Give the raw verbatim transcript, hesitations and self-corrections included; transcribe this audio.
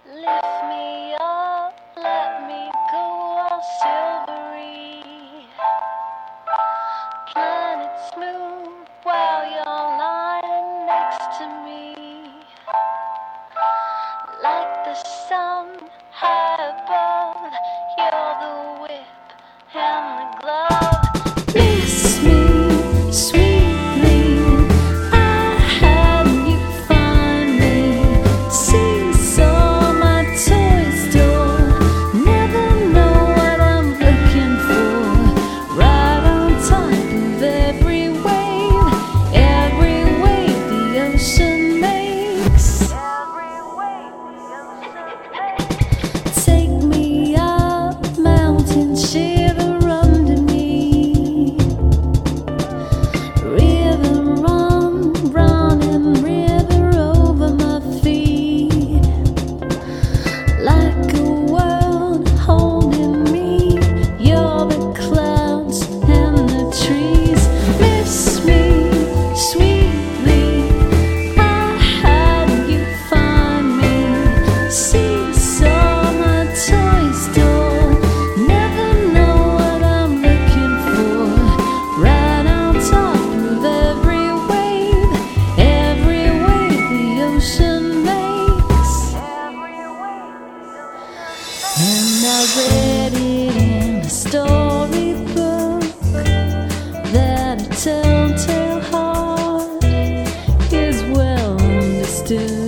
Lift me up, let me go all silvery. Planets move while you're lying next to me. Like the sun high above, you're the whip and the glove. Miss me sweetly, I had you find me. Seesaw my toy store, never know what I'm looking for. Right on top of every wave, every wave the ocean makes. Every wave the ocean makes. Take me up, mountain shiver under me. River run, running river over my feet. Like a world holding me, you're the clouds and the trees. Miss me sweetly, I had you find me. Seesaw my toy store, never know what I'm looking for. Right on top of every wave, every wave the ocean makes. And I read it in a storybook that a telltale heart is well understood.